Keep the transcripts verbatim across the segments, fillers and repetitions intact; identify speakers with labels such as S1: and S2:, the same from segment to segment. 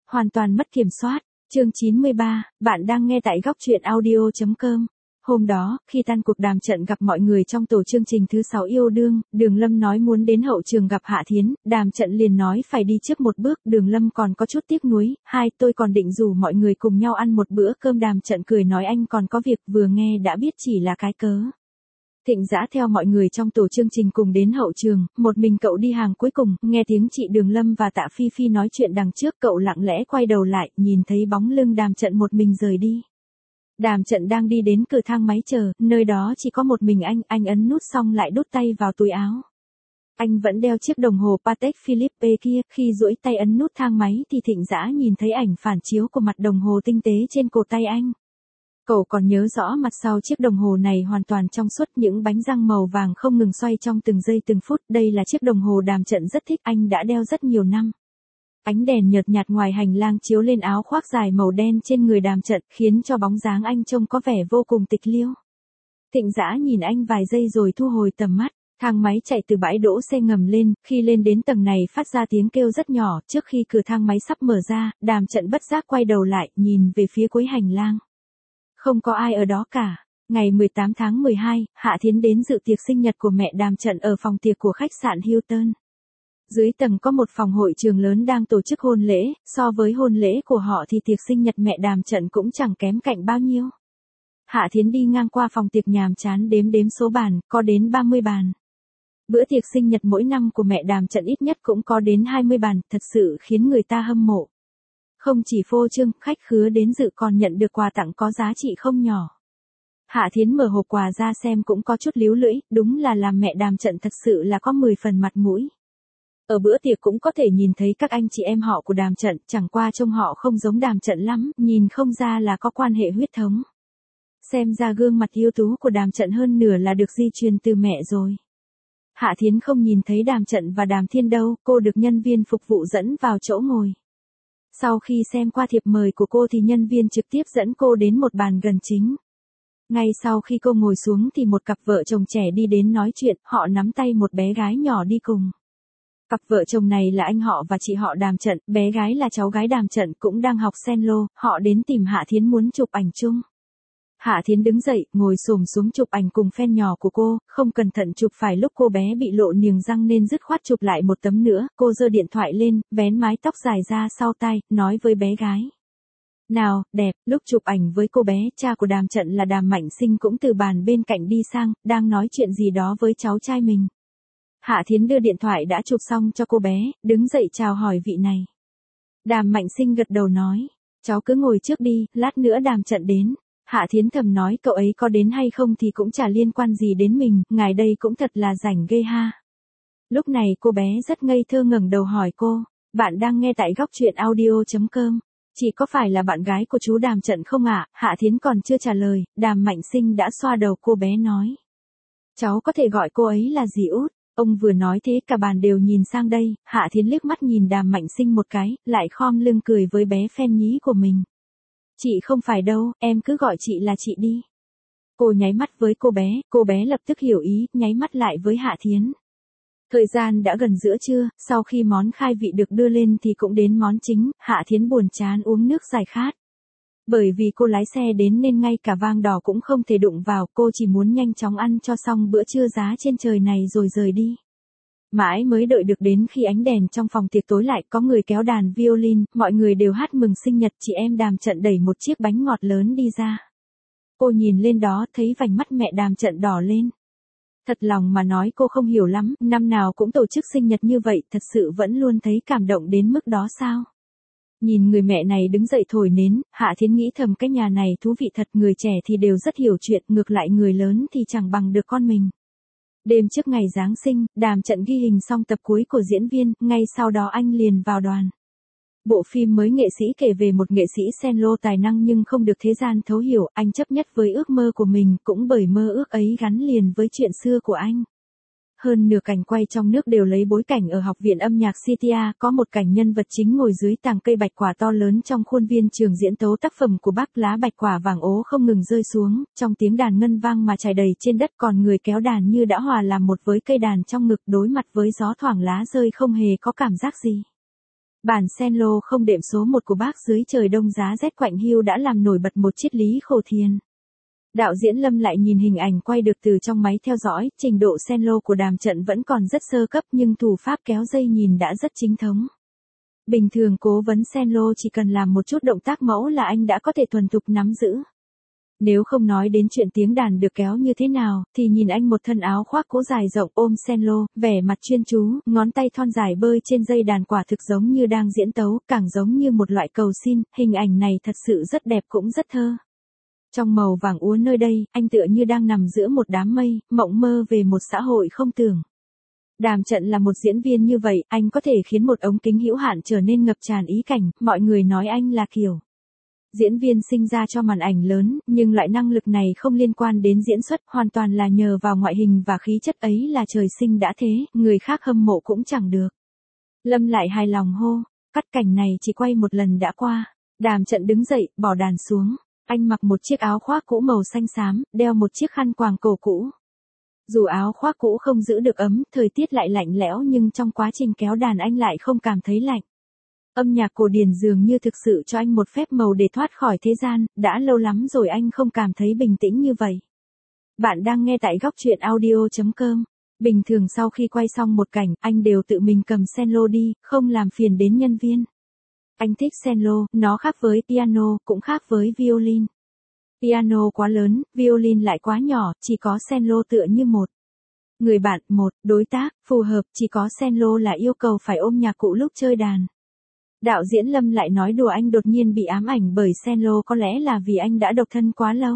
S1: Hoàn toàn mất kiểm soát. Chương chín mươi ba, bạn đang nghe tại góc truyện audio chấm com. Hôm đó, khi tan cuộc đàm trận gặp mọi người trong tổ chương trình thứ sáu yêu đương, Đường Lâm nói muốn đến hậu trường gặp Hạ Thiến, đàm trận liền nói phải đi trước một bước, Đường Lâm còn có chút tiếc nuối, hai tôi còn định rủ mọi người cùng nhau ăn một bữa cơm, đàm trận cười nói anh còn có việc, vừa nghe đã biết chỉ là cái cớ. Thịnh Dã theo mọi người trong tổ chương trình cùng đến hậu trường, một mình cậu đi hàng cuối cùng, nghe tiếng chị Đường Lâm và Tạ Phi Phi nói chuyện đằng trước, cậu lặng lẽ quay đầu lại, nhìn thấy bóng lưng đàm trận một mình rời đi. Đàm trận đang đi đến cửa thang máy chờ, nơi đó chỉ có một mình anh, anh ấn nút xong lại đút tay vào túi áo. Anh vẫn đeo chiếc đồng hồ Patek Philippe kia, khi duỗi tay ấn nút thang máy thì Thịnh Dã nhìn thấy ảnh phản chiếu của mặt đồng hồ tinh tế trên cổ tay anh. Cậu còn nhớ rõ mặt sau chiếc đồng hồ này hoàn toàn trong suốt, những bánh răng màu vàng không ngừng xoay trong từng giây từng phút, đây là chiếc đồng hồ đàm trận rất thích, anh đã đeo rất nhiều năm. Ánh đèn nhợt nhạt ngoài hành lang chiếu lên áo khoác dài màu đen trên người đàm trận, khiến cho bóng dáng anh trông có vẻ vô cùng tịch liêu. Thịnh Dã nhìn anh vài giây rồi thu hồi tầm mắt, thang máy chạy từ bãi đỗ xe ngầm lên, khi lên đến tầng này phát ra tiếng kêu rất nhỏ, trước khi cửa thang máy sắp mở ra, đàm trận bất giác quay đầu lại, nhìn về phía cuối hành lang. Không có ai ở đó cả. Ngày mười tám tháng mười hai, Hạ Thiến đến dự tiệc sinh nhật của mẹ đàm trận ở phòng tiệc của khách sạn Hilton. Dưới tầng có một phòng hội trường lớn đang tổ chức hôn lễ, so với hôn lễ của họ thì tiệc sinh nhật mẹ đàm trận cũng chẳng kém cạnh bao nhiêu. Hạ Thiến đi ngang qua phòng tiệc nhàm chán đếm đếm số bàn, có đến ba mươi bàn. Bữa tiệc sinh nhật mỗi năm của mẹ đàm trận ít nhất cũng có đến hai mươi bàn, thật sự khiến người ta hâm mộ. Không chỉ phô trương, khách khứa đến dự còn nhận được quà tặng có giá trị không nhỏ. Hạ Thiến mở hộp quà ra xem cũng có chút líu lưỡi, đúng là làm mẹ đàm trận thật sự là có mười phần mặt mũi. Ở bữa tiệc cũng có thể nhìn thấy các anh chị em họ của đàm trận, chẳng qua trông họ không giống đàm trận lắm, nhìn không ra là có quan hệ huyết thống. Xem ra gương mặt ưu tú của đàm trận hơn nửa là được di truyền từ mẹ rồi. Hạ Thiến không nhìn thấy đàm trận và đàm thiên đâu, cô được nhân viên phục vụ dẫn vào chỗ ngồi. Sau khi xem qua thiệp mời của cô thì nhân viên trực tiếp dẫn cô đến một bàn gần chính. Ngay sau khi cô ngồi xuống thì một cặp vợ chồng trẻ đi đến nói chuyện, họ nắm tay một bé gái nhỏ đi cùng. Cặp vợ chồng này là anh họ và chị họ đàm trận, bé gái là cháu gái đàm trận cũng đang học cello, họ đến tìm Hạ Thiến muốn chụp ảnh chung. Hạ Thiến đứng dậy, ngồi xổm xuống chụp ảnh cùng fan nhỏ của cô, không cẩn thận chụp phải lúc cô bé bị lộ niềng răng nên dứt khoát chụp lại một tấm nữa, cô giơ điện thoại lên, vén mái tóc dài ra sau tai, nói với bé gái. Nào, đẹp, lúc chụp ảnh với cô bé, cha của đàm trận là Đàm Mạnh Sinh cũng từ bàn bên cạnh đi sang, đang nói chuyện gì đó với cháu trai mình. Hạ Thiến đưa điện thoại đã chụp xong cho cô bé, đứng dậy chào hỏi vị này. Đàm Mạnh Sinh gật đầu nói, cháu cứ ngồi trước đi, lát nữa đàm trận đến. Hạ Thiến thầm nói cậu ấy có đến hay không thì cũng chả liên quan gì đến mình, ngài đây cũng thật là rảnh ghê ha. Lúc này cô bé rất ngây thơ ngẩng đầu hỏi cô, bạn đang nghe tại góc truyện audio chấm com. Chị có phải là bạn gái của chú đàm trận không ạ? À? Hạ Thiến còn chưa trả lời, Đàm Mạnh Sinh đã xoa đầu cô bé nói. Cháu có thể gọi cô ấy là dì út. Ông vừa nói thế cả bàn đều nhìn sang đây, Hạ Thiến liếc mắt nhìn Đàm Mạnh Sinh một cái, lại khom lưng cười với bé phen nhí của mình. Chị không phải đâu, em cứ gọi chị là chị đi. Cô nháy mắt với cô bé, cô bé lập tức hiểu ý, nháy mắt lại với Hạ Thiến. Thời gian đã gần giữa trưa, sau khi món khai vị được đưa lên thì cũng đến món chính, Hạ Thiến buồn chán uống nước giải khát. Bởi vì cô lái xe đến nên ngay cả vang đỏ cũng không thể đụng vào, cô chỉ muốn nhanh chóng ăn cho xong bữa trưa giá trên trời này rồi rời đi. Mãi mới đợi được đến khi ánh đèn trong phòng tiệc tối lại, có người kéo đàn violin, mọi người đều hát mừng sinh nhật, chị em đàm trận đẩy một chiếc bánh ngọt lớn đi ra. Cô nhìn lên đó thấy vành mắt mẹ đàm trận đỏ lên. Thật lòng mà nói cô không hiểu lắm, năm nào cũng tổ chức sinh nhật như vậy, thật sự vẫn luôn thấy cảm động đến mức đó sao? Nhìn người mẹ này đứng dậy thổi nến, Hạ Thiến nghĩ thầm cái nhà này thú vị thật, người trẻ thì đều rất hiểu chuyện, ngược lại người lớn thì chẳng bằng được con mình. Đêm trước ngày Giáng sinh, đàm trận ghi hình xong tập cuối của diễn viên, ngay sau đó anh liền vào đoàn. Bộ phim mới nghệ sĩ kể về một nghệ sĩ cello tài năng nhưng không được thế gian thấu hiểu, anh chấp nhất với ước mơ của mình, cũng bởi mơ ước ấy gắn liền với chuyện xưa của anh. Hơn nửa cảnh quay trong nước đều lấy bối cảnh ở học viện âm nhạc Citia, có một cảnh nhân vật chính ngồi dưới tàng cây bạch quả to lớn trong khuôn viên trường diễn tấu tác phẩm của Bach, lá bạch quả vàng ố không ngừng rơi xuống, trong tiếng đàn ngân vang mà trải đầy trên đất, còn người kéo đàn như đã hòa làm một với cây đàn trong ngực, đối mặt với gió thoảng lá rơi không hề có cảm giác gì. Bản cello không đệm số một của bác dưới trời đông giá rét quạnh hiu đã làm nổi bật một triết lý khổ thiền. Đạo diễn Lâm lại nhìn hình ảnh quay được từ trong máy theo dõi, trình độ cello của Đàm Trận vẫn còn rất sơ cấp nhưng thủ pháp kéo dây nhìn đã rất chính thống. Bình thường cố vấn cello chỉ cần làm một chút động tác mẫu là anh đã có thể thuần thục nắm giữ. Nếu không nói đến chuyện tiếng đàn được kéo như thế nào, thì nhìn anh một thân áo khoác cố dài rộng ôm cello, vẻ mặt chuyên chú, ngón tay thon dài bơi trên dây đàn quả thực giống như đang diễn tấu, càng giống như một loại cầu xin, hình ảnh này thật sự rất đẹp cũng rất thơ. Trong màu vàng úa nơi đây, anh tựa như đang nằm giữa một đám mây, mộng mơ về một xã hội không tưởng. Đàm Trận là một diễn viên như vậy, anh có thể khiến một ống kính hữu hạn trở nên ngập tràn ý cảnh, mọi người nói anh là kiểu diễn viên sinh ra cho màn ảnh lớn, nhưng loại năng lực này không liên quan đến diễn xuất, hoàn toàn là nhờ vào ngoại hình và khí chất ấy là trời sinh đã thế, người khác hâm mộ cũng chẳng được. Lâm lại hài lòng hô, cắt cảnh này chỉ quay một lần đã qua. Đàm Trận đứng dậy, bỏ đàn xuống. Anh mặc một chiếc áo khoác cũ màu xanh xám, đeo một chiếc khăn quàng cổ cũ. Dù áo khoác cũ không giữ được ấm, thời tiết lại lạnh lẽo nhưng trong quá trình kéo đàn anh lại không cảm thấy lạnh. Âm nhạc cổ điển dường như thực sự cho anh một phép màu để thoát khỏi thế gian, đã lâu lắm rồi anh không cảm thấy bình tĩnh như vậy. Bạn đang nghe tại góc truyện audio chấm com. Bình thường sau khi quay xong một cảnh, anh đều tự mình cầm cello đi, không làm phiền đến nhân viên. Anh thích cello, nó khác với piano, cũng khác với violin. Piano quá lớn, violin lại quá nhỏ, chỉ có cello tựa như một người bạn, một đối tác, phù hợp, chỉ có cello là yêu cầu phải ôm nhạc cụ lúc chơi đàn. Đạo diễn Lâm lại nói đùa anh đột nhiên bị ám ảnh bởi cello có lẽ là vì anh đã độc thân quá lâu.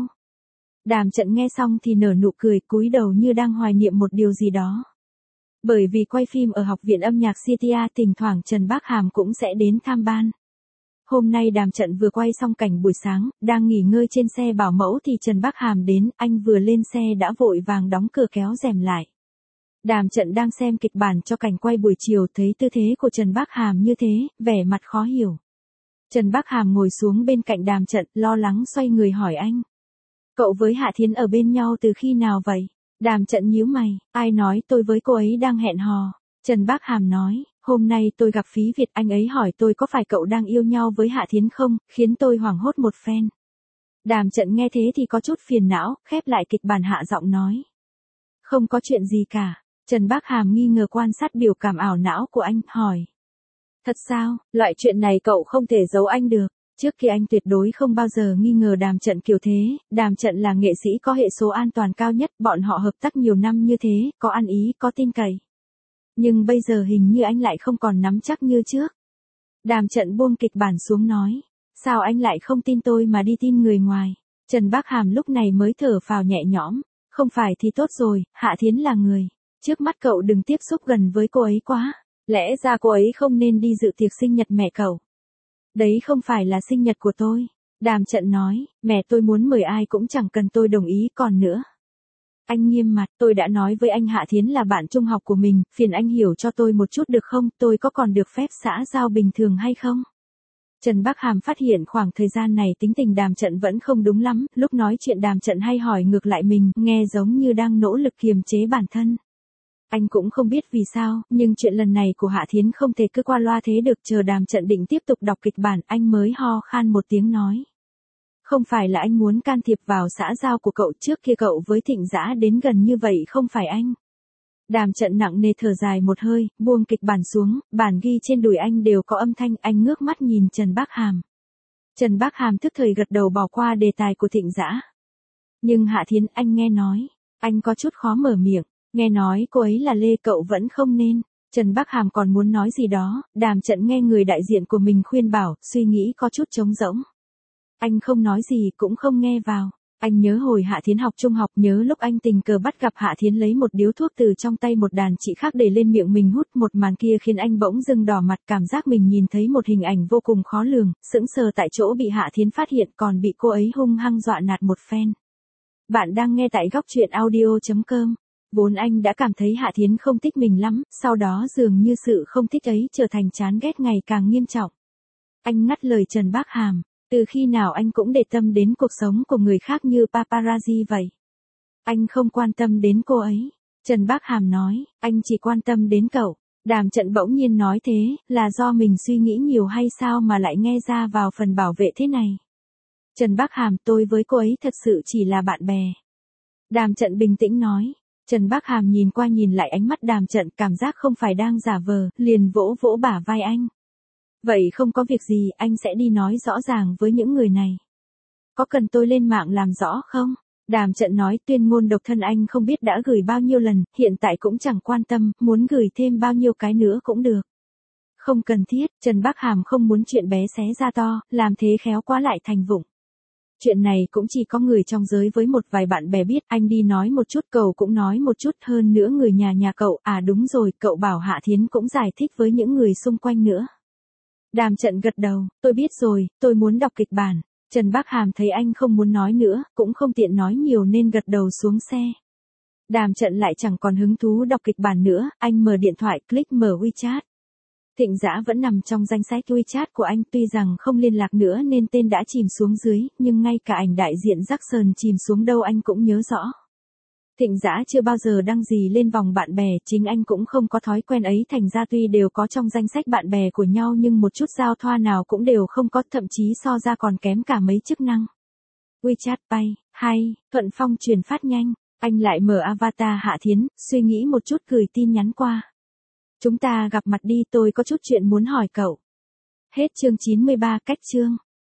S1: Đàm Trận nghe xong thì nở nụ cười cúi đầu như đang hoài niệm một điều gì đó. Bởi vì quay phim ở Học viện âm nhạc xê tê a thỉnh thoảng Trần Bác Hàm cũng sẽ đến tham ban. Hôm nay Đàm Trận vừa quay xong cảnh buổi sáng, đang nghỉ ngơi trên xe bảo mẫu thì Trần Bác Hàm đến, anh vừa lên xe đã vội vàng đóng cửa kéo rèm lại. Đàm Trận đang xem kịch bản cho cảnh quay buổi chiều thấy tư thế của Trần Bác Hàm như thế, vẻ mặt khó hiểu. Trần Bác Hàm ngồi xuống bên cạnh Đàm Trận, lo lắng xoay người hỏi anh. Cậu với Hạ Thiến ở bên nhau từ khi nào vậy? Đàm Trận nhíu mày, ai nói tôi với cô ấy đang hẹn hò? Trần Bác Hàm nói, hôm nay tôi gặp Phí Việt, anh ấy hỏi tôi có phải cậu đang yêu nhau với Hạ Thiến không, khiến tôi hoảng hốt một phen. Đàm Trận nghe thế thì có chút phiền não, khép lại kịch bản hạ giọng nói. Không có chuyện gì cả. Trần Bác Hàm nghi ngờ quan sát biểu cảm ảo não của anh, hỏi. Thật sao, loại chuyện này cậu không thể giấu anh được. Trước kia anh tuyệt đối không bao giờ nghi ngờ Đàm Trận kiểu thế, Đàm Trận là nghệ sĩ có hệ số an toàn cao nhất, bọn họ hợp tác nhiều năm như thế, có ăn ý, có tin cậy. Nhưng bây giờ hình như anh lại không còn nắm chắc như trước. Đàm Trận buông kịch bản xuống nói, sao anh lại không tin tôi mà đi tin người ngoài. Trần Bác Hàm lúc này mới thở phào nhẹ nhõm, không phải thì tốt rồi, Hạ Thiến là người. Trước mắt cậu đừng tiếp xúc gần với cô ấy quá, lẽ ra cô ấy không nên đi dự tiệc sinh nhật mẹ cậu. Đấy không phải là sinh nhật của tôi. Đàm Trận nói, mẹ tôi muốn mời ai cũng chẳng cần tôi đồng ý còn nữa. Anh nghiêm mặt, tôi đã nói với anh Hạ Thiến là bạn trung học của mình, phiền anh hiểu cho tôi một chút được không, tôi có còn được phép xã giao bình thường hay không? Trần Bác Hàm phát hiện khoảng thời gian này tính tình Đàm Trận vẫn không đúng lắm, lúc nói chuyện Đàm Trận hay hỏi ngược lại mình, nghe giống như đang nỗ lực kiềm chế bản thân. Anh cũng không biết vì sao, nhưng chuyện lần này của Hạ Thiến không thể cứ qua loa thế được, chờ Đàm Trận định tiếp tục đọc kịch bản, anh mới ho khan một tiếng nói. Không phải là anh muốn can thiệp vào xã giao của cậu, trước kia cậu với Thịnh Dã đến gần như vậy không phải anh. Đàm Trận nặng nề thở dài một hơi, buông kịch bản xuống, bản ghi trên đùi anh đều có âm thanh, anh ngước mắt nhìn Trần Bác Hàm. Trần Bác Hàm tức thời gật đầu bỏ qua đề tài của Thịnh Dã. Nhưng Hạ Thiến, anh nghe nói, anh có chút khó mở miệng. Nghe nói cô ấy là Lê, cậu vẫn không nên. Trần Bác Hàm còn muốn nói gì đó, Đàm Trận nghe người đại diện của mình khuyên bảo, suy nghĩ có chút trống rỗng. Anh không nói gì cũng không nghe vào. Anh nhớ hồi Hạ Thiến học trung học, nhớ lúc anh tình cờ bắt gặp Hạ Thiến lấy một điếu thuốc từ trong tay một đàn chị khác để lên miệng mình hút, một màn kia khiến anh bỗng dưng đỏ mặt, cảm giác mình nhìn thấy một hình ảnh vô cùng khó lường, sững sờ tại chỗ, bị Hạ Thiến phát hiện còn bị cô ấy hung hăng dọa nạt một phen. Bạn đang nghe tại góc truyện audio chấm com. Vốn anh đã cảm thấy Hạ Thiến không thích mình lắm, sau đó dường như sự không thích ấy trở thành chán ghét ngày càng nghiêm trọng. Anh ngắt lời Trần Bác Hàm, từ khi nào anh cũng để tâm đến cuộc sống của người khác như paparazzi vậy? Anh không quan tâm đến cô ấy. Trần Bác Hàm nói, anh chỉ quan tâm đến cậu. Đàm Trận bỗng nhiên nói thế, là do mình suy nghĩ nhiều hay sao mà lại nghe ra vào phần bảo vệ thế này. Trần Bắc Hàm, tôi với cô ấy thật sự chỉ là bạn bè. Đàm Trận bình tĩnh nói. Trần Bắc Hàm nhìn qua nhìn lại ánh mắt Đàm Trận, cảm giác không phải đang giả vờ, liền vỗ vỗ bả vai anh. Vậy không có việc gì, anh sẽ đi nói rõ ràng với những người này. Có cần tôi lên mạng làm rõ không? Đàm Trận nói, tuyên ngôn độc thân anh không biết đã gửi bao nhiêu lần, hiện tại cũng chẳng quan tâm, muốn gửi thêm bao nhiêu cái nữa cũng được. Không cần thiết, Trần Bắc Hàm không muốn chuyện bé xé ra to, làm thế khéo quá lại thành vụng. Chuyện này cũng chỉ có người trong giới với một vài bạn bè biết, anh đi nói một chút, cậu cũng nói một chút, hơn nữa người nhà nhà cậu, à đúng rồi, cậu bảo Hạ Thiến cũng giải thích với những người xung quanh nữa. Đàm Trận gật đầu, tôi biết rồi, tôi muốn đọc kịch bản. Trần Bắc Hàm thấy anh không muốn nói nữa, cũng không tiện nói nhiều nên gật đầu xuống xe. Đàm Trận lại chẳng còn hứng thú đọc kịch bản nữa, anh mở điện thoại, click mở WeChat. Thịnh Dã vẫn nằm trong danh sách WeChat của anh, tuy rằng không liên lạc nữa nên tên đã chìm xuống dưới, nhưng ngay cả ảnh đại diện Jackson chìm xuống đâu anh cũng nhớ rõ. Thịnh Dã chưa bao giờ đăng gì lên vòng bạn bè, chính anh cũng không có thói quen ấy, thành ra tuy đều có trong danh sách bạn bè của nhau nhưng một chút giao thoa nào cũng đều không có, thậm chí so ra còn kém cả mấy chức năng. WeChat Pay, hay, Thuận Phong truyền phát nhanh, anh lại mở avatar Hạ Thiến, suy nghĩ một chút gửi tin nhắn qua. Chúng ta gặp mặt đi, tôi có chút chuyện muốn hỏi cậu. Hết chương chín mươi ba, cách chương.